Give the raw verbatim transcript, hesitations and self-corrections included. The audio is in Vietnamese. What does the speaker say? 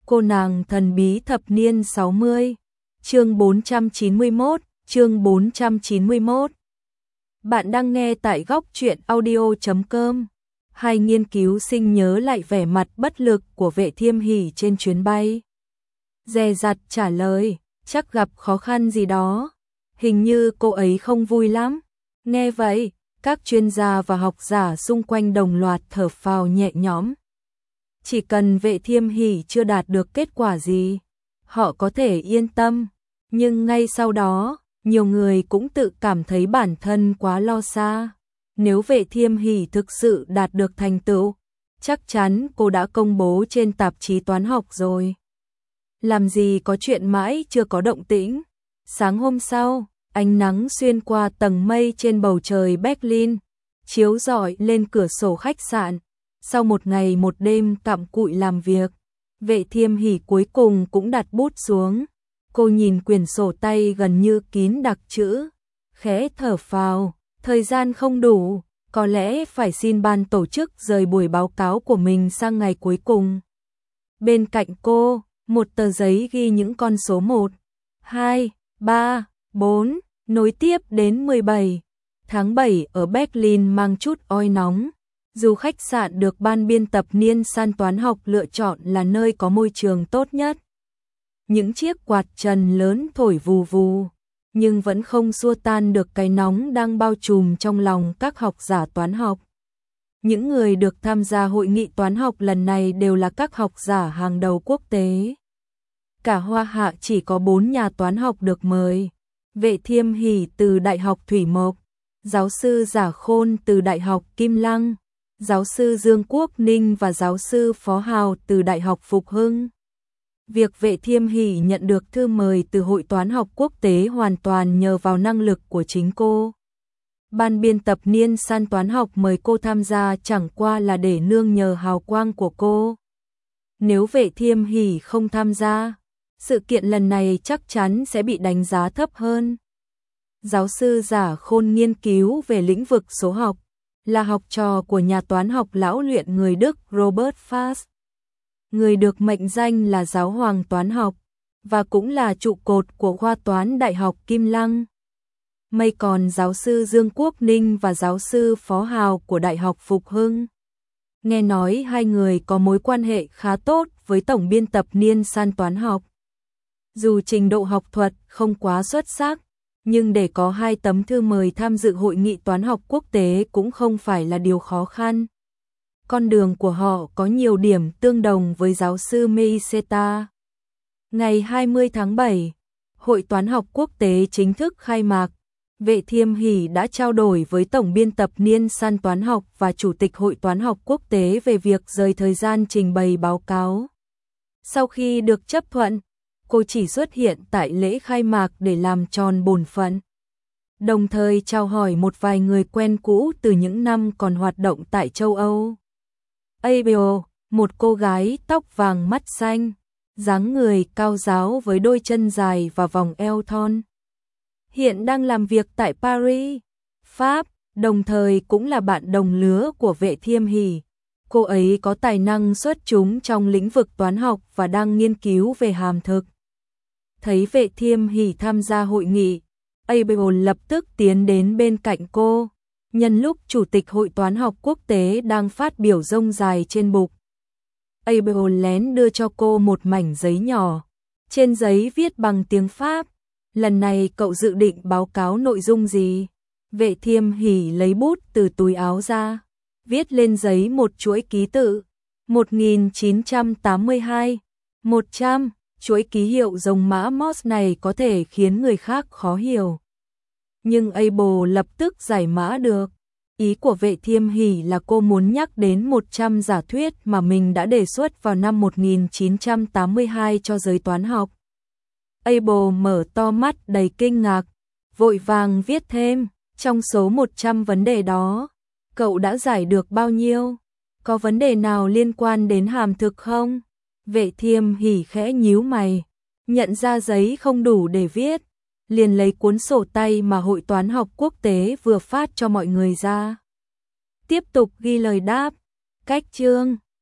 Cô nàng thần bí thập niên sáu mươi, chương bốn trăm chín mươi mốt, chương bốn trăm chín mươi mốt. Bạn đang nghe tại góc truyện audio chấm com. Hai nghiên cứu sinh nhớ lại vẻ mặt bất lực của Vệ Thiêm Hỷ trên chuyến bay. Dè dặt trả lời, chắc gặp khó khăn gì đó. Hình như cô ấy không vui lắm. Nghe vậy, các chuyên gia và học giả xung quanh đồng loạt thở phào nhẹ nhõm. Chỉ cần Vệ Thiêm Hỷ chưa đạt được kết quả gì, họ có thể yên tâm. Nhưng ngay sau đó, nhiều người cũng tự cảm thấy bản thân quá lo xa. Nếu Vệ Thiêm Hỷ thực sự đạt được thành tựu, chắc chắn cô đã công bố trên tạp chí toán học rồi. Làm gì có chuyện mãi chưa có động tĩnh. Sáng hôm sau, ánh nắng xuyên qua tầng mây trên bầu trời Berlin, chiếu rọi lên cửa sổ khách sạn. Sau một ngày một đêm cặm cụi làm việc, Vệ Thiêm Hỷ cuối cùng cũng đặt bút xuống. Cô nhìn quyển sổ tay gần như kín đặc chữ, khẽ thở phào, thời gian không đủ, có lẽ phải xin ban tổ chức rời buổi báo cáo của mình sang ngày cuối cùng. Bên cạnh cô, một tờ giấy ghi những con số một, hai, ba, bốn, nối tiếp đến mười bảy. Tháng bảy ở Berlin mang chút oi nóng. Dù khách sạn được ban biên tập niên san toán học lựa chọn là nơi có môi trường tốt nhất. Những chiếc quạt trần lớn thổi vù vù, nhưng vẫn không xua tan được cái nóng đang bao trùm trong lòng các học giả toán học. Những người được tham gia hội nghị toán học lần này đều là các học giả hàng đầu quốc tế. Cả Hoa Hạ chỉ có bốn nhà toán học được mời. Vệ Thiêm Hỷ từ Đại học Thủy Mộc, giáo sư Giả Khôn từ Đại học Kim Lăng, giáo sư Dương Quốc Ninh và giáo sư Phó Hào từ Đại học Phục Hưng. Việc Vệ Thiêm Hỷ nhận được thư mời từ Hội Toán học Quốc tế hoàn toàn nhờ vào năng lực của chính cô. Ban biên tập niên san toán học mời cô tham gia chẳng qua là để nương nhờ hào quang của cô. Nếu Vệ Thiêm Hỷ không tham gia, sự kiện lần này chắc chắn sẽ bị đánh giá thấp hơn. Giáo sư Giả Khôn nghiên cứu về lĩnh vực số học, là học trò của nhà toán học lão luyện người Đức Robert Fast, người được mệnh danh là giáo hoàng toán học, và cũng là trụ cột của khoa toán Đại học Kim Lăng. May còn giáo sư Dương Quốc Ninh và giáo sư Phó Hào của Đại học Phục Hưng. Nghe nói hai người có mối quan hệ khá tốt với tổng biên tập niên san toán học. Dù trình độ học thuật không quá xuất sắc, nhưng để có hai tấm thư mời tham dự hội nghị toán học quốc tế cũng không phải là điều khó khăn. Con đường của họ có nhiều điểm tương đồng với giáo sư Meiseta. Ngày hai mươi tháng bảy, Hội Toán học Quốc tế chính thức khai mạc. Vệ Thiêm Hỷ đã trao đổi với tổng biên tập niên san toán học và chủ tịch Hội Toán học Quốc tế về việc rời thời gian trình bày báo cáo. Sau khi được chấp thuận, cô chỉ xuất hiện tại lễ khai mạc để làm tròn bổn phận, đồng thời chào hỏi một vài người quen cũ từ những năm còn hoạt động tại châu Âu. Abel, một cô gái tóc vàng mắt xanh, dáng người cao ráo với đôi chân dài và vòng eo thon, hiện đang làm việc tại Paris, Pháp, đồng thời cũng là bạn đồng lứa của Vệ Thiêm Hỷ. Cô ấy có tài năng xuất chúng trong lĩnh vực toán học và đang nghiên cứu về hàm thực. Thấy Vệ Thiêm Hỷ tham gia hội nghị, Abel lập tức tiến đến bên cạnh cô. Nhân lúc Chủ tịch Hội Toán học Quốc tế đang phát biểu rông dài trên bục, Abel lén đưa cho cô một mảnh giấy nhỏ. Trên giấy viết bằng tiếng Pháp. Lần này cậu dự định báo cáo nội dung gì? Vệ Thiêm Hỷ lấy bút từ túi áo ra, viết lên giấy một chuỗi ký tự. một nghìn chín trăm tám mươi hai, một trăm, chuỗi ký hiệu dòng mã Morse này có thể khiến người khác khó hiểu. Nhưng Abel lập tức giải mã được. Ý của Vệ Thiêm Hỷ là cô muốn nhắc đến một trăm giả thuyết mà mình đã đề xuất vào năm một nghìn chín trăm tám mươi hai cho giới toán học. Abel mở to mắt đầy kinh ngạc, vội vàng viết thêm, trong số một trăm vấn đề đó, cậu đã giải được bao nhiêu? Có vấn đề nào liên quan đến hàm thực không? Vệ Thiêm Hỷ khẽ nhíu mày, nhận ra giấy không đủ để viết, liền lấy cuốn sổ tay mà Hội Toán học Quốc tế vừa phát cho mọi người ra. Tiếp tục ghi lời đáp, cách chương,